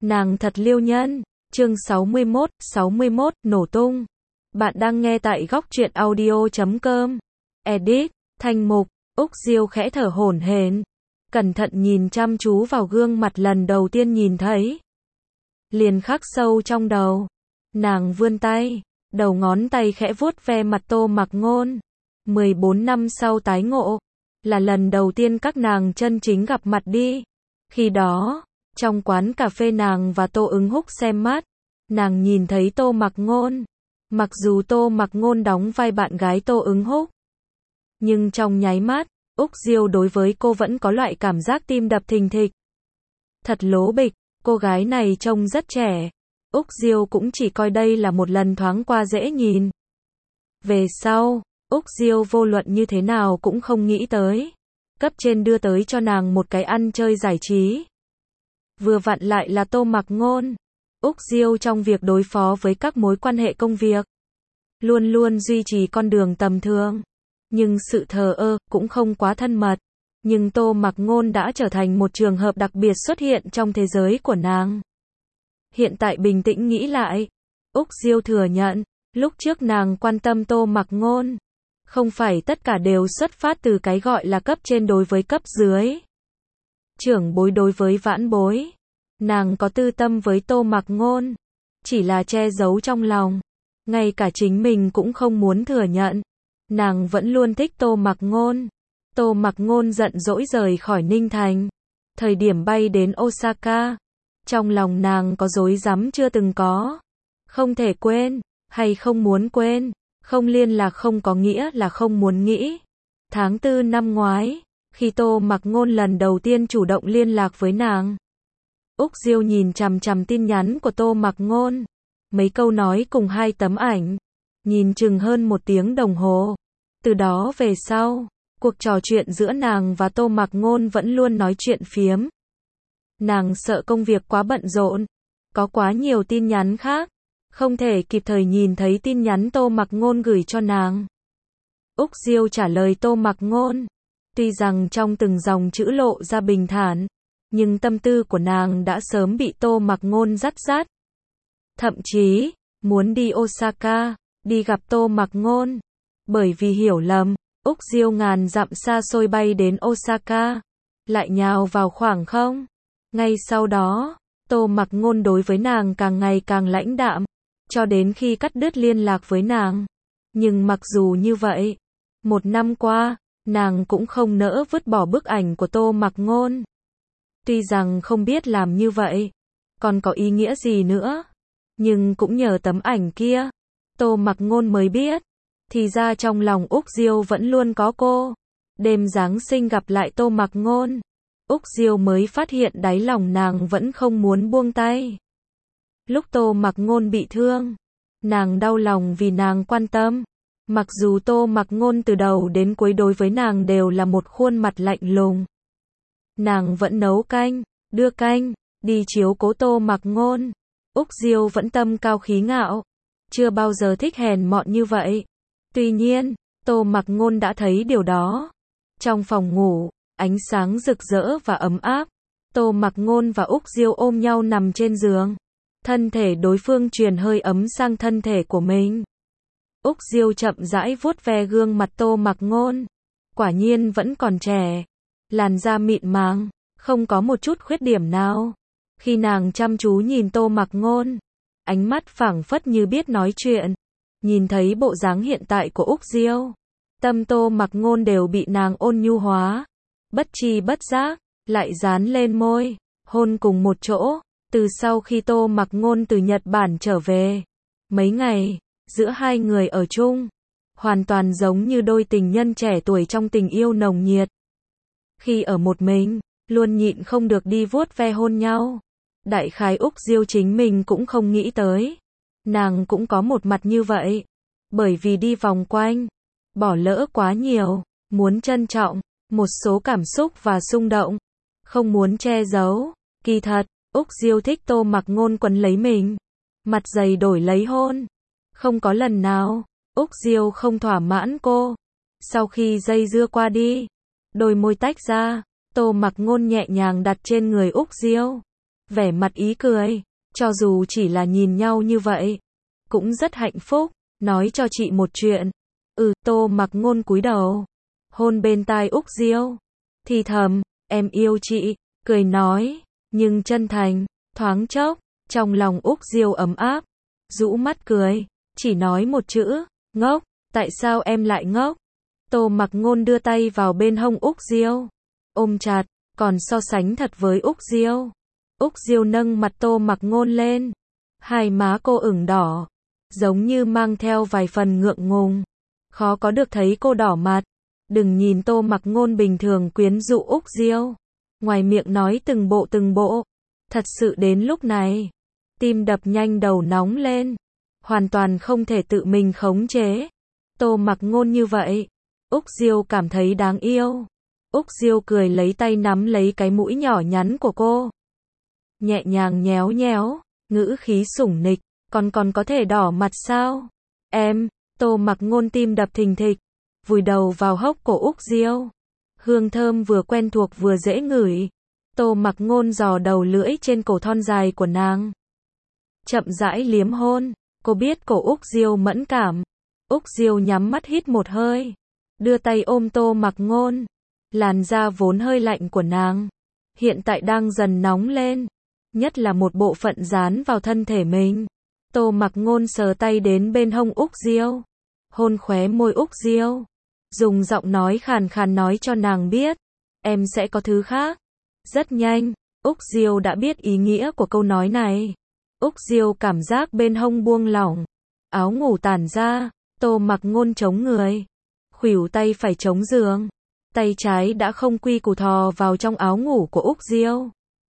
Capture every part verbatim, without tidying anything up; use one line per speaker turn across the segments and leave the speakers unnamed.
Nàng thật liêu nhân. Chương sáu mươi mốt, sáu mươi mốt, nổ tung. Bạn đang nghe tại góc truyện audio chấm com. Edit, Thanh Mục, Úc Diêu khẽ thở hổn hển, cẩn thận nhìn chăm chú vào gương mặt lần đầu tiên nhìn thấy. Liền khắc sâu trong đầu. Nàng vươn tay, đầu ngón tay khẽ vuốt ve mặt Tô Mặc Ngôn. mười bốn năm sau tái ngộ, là lần đầu tiên các nàng chân chính gặp mặt đi. Khi đó, trong quán cà phê nàng và Tô Ứng Húc xem mắt, nàng nhìn thấy Tô Mặc Ngôn. Mặc dù Tô Mặc Ngôn đóng vai bạn gái Tô Ứng Húc, nhưng trong nháy mắt, Úc Diêu đối với cô vẫn có loại cảm giác tim đập thình thịch. Thật lố bịch, cô gái này trông rất trẻ. Úc Diêu cũng chỉ coi đây là một lần thoáng qua dễ nhìn. Về sau, Úc Diêu vô luận như thế nào cũng không nghĩ tới. Cấp trên đưa tới cho nàng một cái ăn chơi giải trí. Vừa vặn lại là Tô Mặc Ngôn. Úc Diêu trong việc đối phó với các mối quan hệ công việc, luôn luôn duy trì con đường tầm thường. Nhưng sự thờ ơ, cũng không quá thân mật. Nhưng Tô Mặc Ngôn đã trở thành một trường hợp đặc biệt xuất hiện trong thế giới của nàng. Hiện tại bình tĩnh nghĩ lại, Úc Diêu thừa nhận, lúc trước nàng quan tâm Tô Mặc Ngôn, không phải tất cả đều xuất phát từ cái gọi là cấp trên đối với cấp dưới, trưởng bối đối với vãn bối. Nàng có tư tâm với Tô Mặc Ngôn, chỉ là che giấu trong lòng. Ngay cả chính mình cũng không muốn thừa nhận. Nàng vẫn luôn thích Tô Mặc Ngôn. Tô Mặc Ngôn giận dỗi rời khỏi Ninh Thành. Thời điểm bay đến Osaka, trong lòng nàng có rối rắm chưa từng có. Không thể quên, hay không muốn quên. Không liên là không có nghĩa là không muốn nghĩ. Tháng tư năm ngoái, khi Tô Mặc Ngôn lần đầu tiên chủ động liên lạc với nàng, Úc Diêu nhìn chằm chằm tin nhắn của Tô Mặc Ngôn. Mấy câu nói cùng hai tấm ảnh. Nhìn chừng hơn một tiếng đồng hồ. Từ đó về sau, cuộc trò chuyện giữa nàng và Tô Mặc Ngôn vẫn luôn nói chuyện phiếm. Nàng sợ công việc quá bận rộn, có quá nhiều tin nhắn khác, không thể kịp thời nhìn thấy tin nhắn Tô Mặc Ngôn gửi cho nàng. Úc Diêu trả lời Tô Mặc Ngôn. Tuy rằng trong từng dòng chữ lộ ra bình thản, nhưng tâm tư của nàng đã sớm bị Tô Mặc Ngôn dắt dắt. Thậm chí, muốn đi Osaka, đi gặp Tô Mặc Ngôn. Bởi vì hiểu lầm, Úc Diêu ngàn dặm xa xôi bay đến Osaka, lại nhào vào khoảng không. Ngay sau đó, Tô Mặc Ngôn đối với nàng càng ngày càng lãnh đạm, cho đến khi cắt đứt liên lạc với nàng. Nhưng mặc dù như vậy, một năm qua, nàng cũng không nỡ vứt bỏ bức ảnh của Tô Mặc Ngôn. Tuy rằng không biết làm như vậy còn có ý nghĩa gì nữa, nhưng cũng nhờ tấm ảnh kia, Tô Mặc Ngôn mới biết, thì ra trong lòng Úc Diêu vẫn luôn có cô. Đêm Giáng sinh gặp lại Tô Mặc Ngôn, Úc Diêu mới phát hiện đáy lòng nàng vẫn không muốn buông tay. Lúc Tô Mặc Ngôn bị thương, nàng đau lòng vì nàng quan tâm. Mặc dù Tô Mặc Ngôn từ đầu đến cuối đối với nàng đều là một khuôn mặt lạnh lùng, nàng vẫn nấu canh, đưa canh, đi chiếu cố Tô Mặc Ngôn. Úc Diêu vẫn tâm cao khí ngạo, chưa bao giờ thích hèn mọn như vậy. Tuy nhiên, Tô Mặc Ngôn đã thấy điều đó. Trong phòng ngủ, ánh sáng rực rỡ và ấm áp, Tô Mặc Ngôn và Úc Diêu ôm nhau nằm trên giường. Thân thể đối phương truyền hơi ấm sang thân thể của mình. Úc Diêu chậm rãi vuốt ve gương mặt Tô Mặc Ngôn. Quả nhiên vẫn còn trẻ, làn da mịn màng, không có một chút khuyết điểm nào. Khi nàng chăm chú nhìn Tô Mặc Ngôn, ánh mắt phảng phất như biết nói chuyện. Nhìn thấy bộ dáng hiện tại của Úc Diêu, tâm Tô Mặc Ngôn đều bị nàng ôn nhu hóa. Bất tri bất giác, lại dán lên môi, hôn cùng một chỗ. Từ sau khi Tô Mặc Ngôn từ Nhật Bản trở về, mấy ngày, giữa hai người ở chung, hoàn toàn giống như đôi tình nhân trẻ tuổi trong tình yêu nồng nhiệt. Khi ở một mình, luôn nhịn không được đi vuốt ve hôn nhau. Đại khái Úc Diêu chính mình cũng không nghĩ tới, nàng cũng có một mặt như vậy. Bởi vì đi vòng quanh, bỏ lỡ quá nhiều, muốn trân trọng một số cảm xúc và xung động, không muốn che giấu. Kỳ thật, Úc Diêu thích Tô Mặc Ngôn quấn lấy mình, mặt dày đổi lấy hôn. Không có lần nào Úc Diêu không thỏa mãn cô. Sau khi dây dưa qua đi, đôi môi tách ra, Tô Mặc Ngôn nhẹ nhàng đặt trên người Úc Diêu. vẻ mặt ý cười, cho dù chỉ là nhìn nhau như vậy, cũng rất hạnh phúc, nói cho chị một chuyện. Ừ, Tô Mặc Ngôn cúi đầu, hôn bên tai Úc Diêu, thì thầm, em yêu chị, cười nói, nhưng chân thành, thoáng chốc, trong lòng Úc Diêu ấm áp, rũ mắt cười, chỉ nói một chữ, ngốc, tại sao em lại ngốc? Tô Mặc Ngôn đưa tay vào bên hông Úc Diêu, ôm chặt, còn so sánh thật với Úc Diêu. Úc Diêu nâng mặt Tô Mặc Ngôn lên, hai má cô ửng đỏ, giống như mang theo vài phần ngượng ngùng, khó có được thấy cô đỏ mặt. Đừng nhìn Tô Mặc Ngôn bình thường quyến rũ Úc Diêu, ngoài miệng nói từng bộ từng bộ, thật sự đến lúc này, tim đập nhanh đầu nóng lên, hoàn toàn không thể tự mình khống chế. Tô Mặc Ngôn như vậy, Úc Diêu cảm thấy đáng yêu. Úc Diêu cười lấy tay nắm lấy cái mũi nhỏ nhắn của cô, nhẹ nhàng nhéo nhéo, ngữ khí sủng nịch, còn còn có thể đỏ mặt sao? Em, Tô Mặc Ngôn tim đập thình thịch, vùi đầu vào hốc cổ Úc Diêu. Hương thơm vừa quen thuộc vừa dễ ngửi. Tô Mặc Ngôn dò đầu lưỡi trên cổ thon dài của nàng, chậm rãi liếm hôn. Cô biết cổ Úc Diêu mẫn cảm. Úc Diêu nhắm mắt hít một hơi, đưa tay ôm Tô Mặc Ngôn. Làn da vốn hơi lạnh của nàng, hiện tại đang dần nóng lên, nhất là một bộ phận dán vào thân thể mình. Tô Mặc Ngôn sờ tay đến bên hông Úc Diêu, hôn khóe môi Úc Diêu, dùng giọng nói khàn khàn nói cho nàng biết, em sẽ có thứ khác. Rất nhanh, Úc Diêu đã biết ý nghĩa của câu nói này. Úc Diêu cảm giác bên hông buông lỏng, áo ngủ tản ra, Tô Mặc Ngôn chống người, khuỷu tay phải chống giường, tay trái đã không quy củ thò vào trong áo ngủ của Úc Diêu.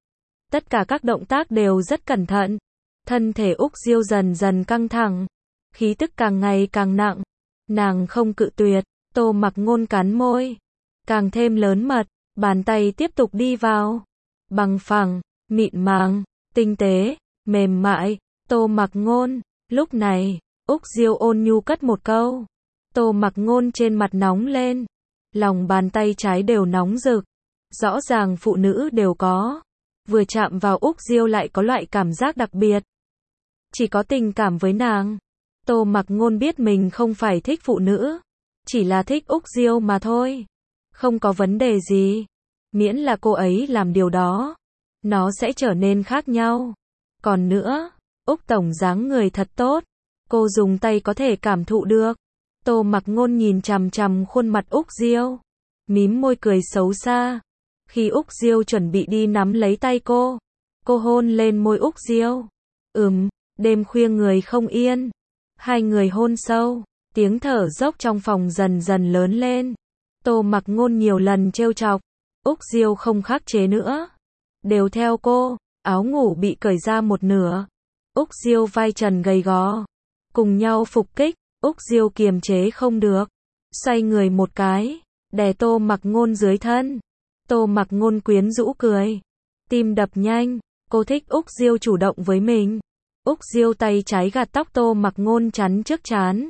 Tất cả các động tác đều rất cẩn thận, thân thể Úc Diêu dần dần căng thẳng, khí tức càng ngày càng nặng, nàng không cự tuyệt. Tô Mặc Ngôn cắn môi, càng thêm lớn mật, bàn tay tiếp tục đi vào, bằng phẳng, mịn màng, tinh tế, mềm mại. Tô Mặc Ngôn, lúc này, Úc Diêu ôn nhu cất một câu. Tô Mặc Ngôn trên mặt nóng lên, lòng bàn tay trái đều nóng rực, rõ ràng phụ nữ đều có, vừa chạm vào Úc Diêu lại có loại cảm giác đặc biệt, chỉ có tình cảm với nàng. Tô Mặc Ngôn biết mình không phải thích phụ nữ, chỉ là thích Úc Diêu mà thôi, không có vấn đề gì, miễn là cô ấy làm điều đó, nó sẽ trở nên khác nhau. Còn nữa, Úc tổng dáng người thật tốt, cô dùng tay có thể cảm thụ được. Tô Mặc Ngôn nhìn chằm chằm khuôn mặt Úc Diêu, mím môi cười xấu xa. Khi Úc Diêu chuẩn bị đi nắm lấy tay cô, cô hôn lên môi Úc Diêu. Ừm, đêm khuya người không yên. Hai người hôn sâu, tiếng thở dốc trong phòng dần dần lớn lên. Tô Mặc Ngôn nhiều lần trêu chọc, Úc Diêu không khắc chế nữa, đều theo cô. Áo ngủ bị cởi ra một nửa, Úc Diêu vai trần gầy gò, cùng nhau phục kích. Úc Diêu kiềm chế không được, xoay người một cái, đè Tô Mặc Ngôn dưới thân. Tô Mặc Ngôn quyến rũ cười, tim đập nhanh, cô thích Úc Diêu chủ động với mình. Úc Diêu tay trái gạt tóc Tô Mặc Ngôn chắn trước trán,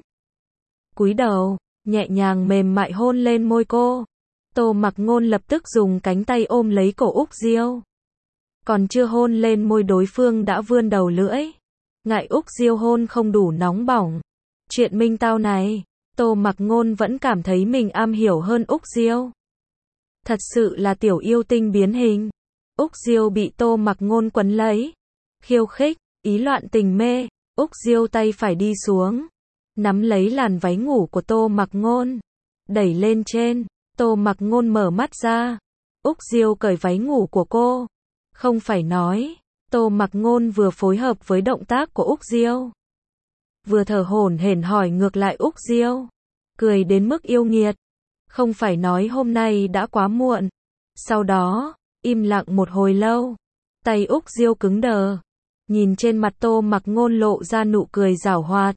cúi đầu, nhẹ nhàng mềm mại hôn lên môi cô. Tô Mặc Ngôn lập tức dùng cánh tay ôm lấy cổ Úc Diêu, còn chưa hôn lên môi đối phương đã vươn đầu lưỡi, ngại Úc Diêu hôn không đủ nóng bỏng. Chuyện minh tao này, Tô Mặc Ngôn vẫn cảm thấy mình am hiểu hơn Úc Diêu. Thật sự là tiểu yêu tinh biến hình. Úc Diêu bị Tô Mặc Ngôn quấn lấy, khiêu khích, ý loạn tình mê. Úc Diêu tay phải đi xuống, nắm lấy làn váy ngủ của Tô Mặc Ngôn, đẩy lên trên. Tô Mặc Ngôn mở mắt ra, Úc Diêu cởi váy ngủ của cô. Không phải nói, Tô Mặc Ngôn vừa phối hợp với động tác của Úc Diêu, vừa thở hổn hển hỏi ngược lại Úc Diêu, cười đến mức yêu nghiệt. Không phải nói hôm nay đã quá muộn. Sau đó, im lặng một hồi lâu, tay Úc Diêu cứng đờ, nhìn trên mặt Tô Mặc Ngôn lộ ra nụ cười giảo hoạt,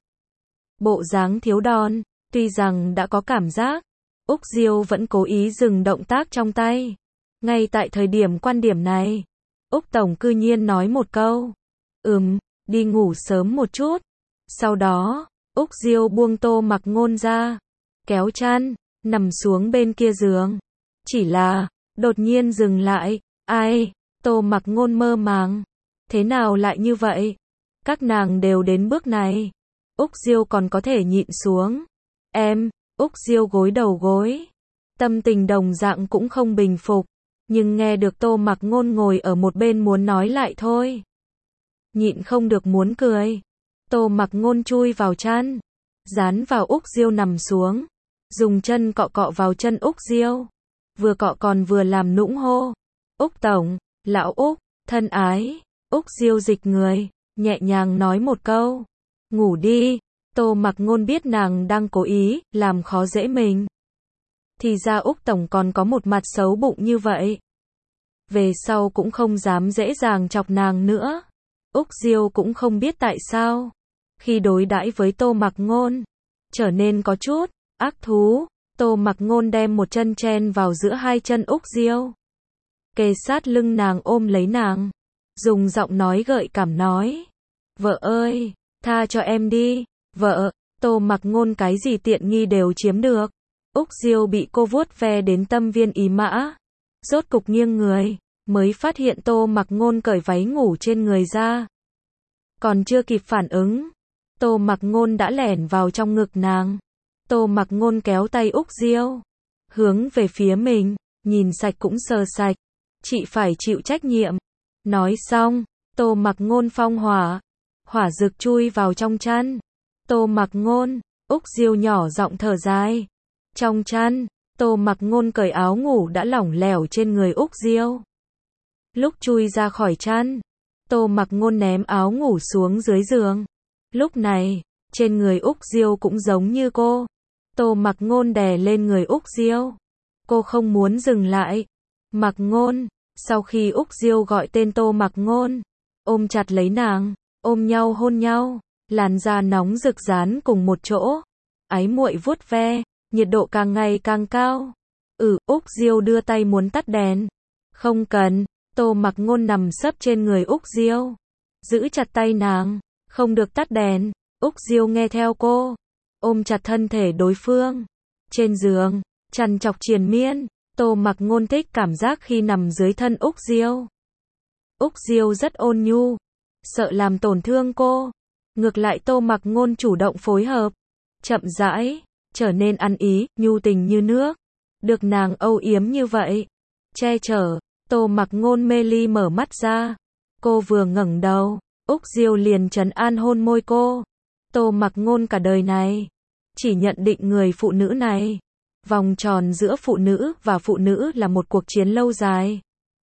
bộ dáng thiếu đòn. Tuy rằng đã có cảm giác, Úc Diêu vẫn cố ý dừng động tác trong tay. Ngay tại thời điểm quan điểm này, Úc tổng cư nhiên nói một câu, ừm, đi ngủ sớm một chút. Sau đó, Úc Diêu buông Tô Mặc Ngôn ra, kéo chăn, nằm xuống bên kia giường. Chỉ là, đột nhiên dừng lại. Ai? Tô Mặc Ngôn mơ màng, Thế nào lại như vậy? Các nàng đều đến bước này. Úc Diêu còn có thể nhịn xuống. Em, Úc Diêu gối đầu gối. Tâm tình đồng dạng cũng không bình phục. Nhưng nghe được Tô Mặc Ngôn ngồi ở một bên muốn nói lại thôi. Nhịn không được muốn cười. Tô Mặc Ngôn chui vào chăn. Dán vào Úc Diêu nằm xuống. Dùng chân cọ cọ vào chân Úc Diêu. Vừa cọ còn vừa làm nũng hô. Úc Tổng, lão Úc, thân ái. Úc Diêu dịch người, nhẹ nhàng nói một câu. Ngủ đi. Tô Mặc Ngôn biết nàng đang cố ý, làm khó dễ mình. Thì ra Úc Tổng còn có một mặt xấu bụng như vậy. Về sau cũng không dám dễ dàng chọc nàng nữa. Úc Diêu cũng không biết tại sao. Khi đối đãi với Tô Mặc Ngôn, trở nên có chút ác thú. Tô Mặc Ngôn đem một chân chen vào giữa hai chân Úc Diêu. Kề sát lưng nàng ôm lấy nàng. Dùng giọng nói gợi cảm nói. Vợ ơi, tha cho em đi. Vợ, Tô Mặc Ngôn cái gì tiện nghi đều chiếm được. Úc Diêu bị cô vuốt ve đến tâm viên ý mã. Rốt cục nghiêng người, mới phát hiện Tô Mặc Ngôn cởi váy ngủ trên người ra. Còn chưa kịp phản ứng, Tô Mặc Ngôn đã lẻn vào trong ngực nàng. Tô Mặc Ngôn kéo tay Úc Diêu, hướng về phía mình, nhìn sạch cũng sờ sạch. Chị phải chịu trách nhiệm. Nói xong, Tô Mặc Ngôn phong hỏa. Hỏa rực chui vào trong chăn. Tô Mặc Ngôn, Úc Diêu nhỏ giọng thở dài. Trong chăn, Tô Mặc Ngôn cởi áo ngủ đã lỏng lẻo trên người Úc Diêu. Lúc chui ra khỏi chăn, Tô Mặc Ngôn ném áo ngủ xuống dưới giường. Lúc này, trên người Úc Diêu cũng giống như cô. Tô Mặc Ngôn đè lên người Úc Diêu. Cô không muốn dừng lại. Mặc Ngôn, sau khi Úc Diêu gọi tên Tô Mặc Ngôn, ôm chặt lấy nàng, ôm nhau hôn nhau, làn da nóng rực dán cùng một chỗ. Ái muội vuốt ve, nhiệt độ càng ngày càng cao. Ừ, Úc Diêu đưa tay muốn tắt đèn. Không cần, Tô Mặc Ngôn nằm sấp trên người Úc Diêu, giữ chặt tay nàng, không được tắt đèn. Úc Diêu nghe theo cô, ôm chặt thân thể đối phương. Trên giường, trằn trọc triền miên, Tô Mặc Ngôn thích cảm giác khi nằm dưới thân Úc Diêu. Úc Diêu rất ôn nhu, sợ làm tổn thương cô. Ngược lại Tô Mặc Ngôn chủ động phối hợp, chậm rãi, trở nên ăn ý, nhu tình như nước. Được nàng âu yếm như vậy, che chở, Tô Mặc Ngôn mê ly mở mắt ra. Cô vừa ngẩng đầu, Úc Diêu liền trấn an hôn môi cô. Tô Mặc Ngôn cả đời này, chỉ nhận định người phụ nữ này. Vòng tròn giữa phụ nữ và phụ nữ là một cuộc chiến lâu dài.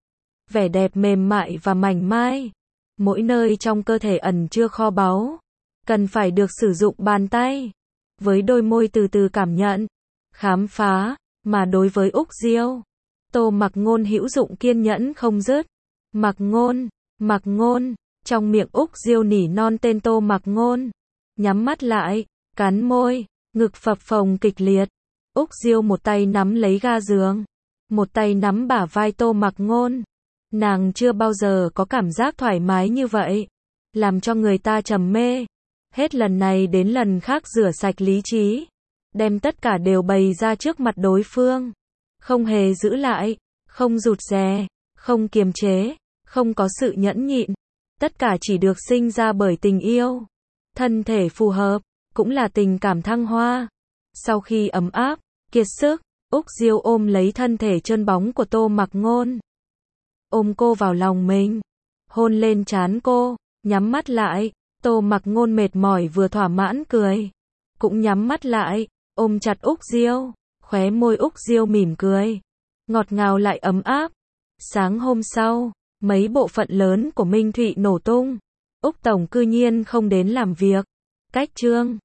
Vẻ đẹp mềm mại và mảnh mai. Mỗi nơi trong cơ thể ẩn chứa kho báu. Cần phải được sử dụng bàn tay. Với đôi môi từ từ cảm nhận, khám phá. Mà đối với Úc Diêu, Tô Mặc Ngôn hữu dụng kiên nhẫn không dứt. Mặc Ngôn, Mặc Ngôn. Trong miệng Úc Diêu nỉ non tên Tô Mặc Ngôn. Nhắm mắt lại, cắn môi, ngực phập phồng kịch liệt. Úc Diêu một tay nắm lấy ga giường, một tay nắm bả vai Tô Mặc Ngôn. Nàng chưa bao giờ có cảm giác thoải mái như vậy, làm cho người ta trầm mê. Hết lần này đến lần khác rửa sạch lý trí, đem tất cả đều bày ra trước mặt đối phương. Không hề giữ lại, không rụt rè, không kiềm chế, không có sự nhẫn nhịn. Tất cả chỉ được sinh ra bởi tình yêu. Thân thể phù hợp, cũng là tình cảm thăng hoa. Sau khi ấm áp, kiệt sức, Úc Diêu ôm lấy thân thể trơn bóng của Tô Mặc Ngôn. Ôm cô vào lòng mình, hôn lên trán cô, nhắm mắt lại. Tô Mặc Ngôn mệt mỏi vừa thỏa mãn cười, cũng nhắm mắt lại, ôm chặt Úc Diêu. Khóe môi Úc Diêu mỉm cười, ngọt ngào lại ấm áp. Sáng hôm sau, mấy bộ phận lớn của Minh Thụy nổ tung. Úc Tổng cư nhiên không đến làm việc. Cách chương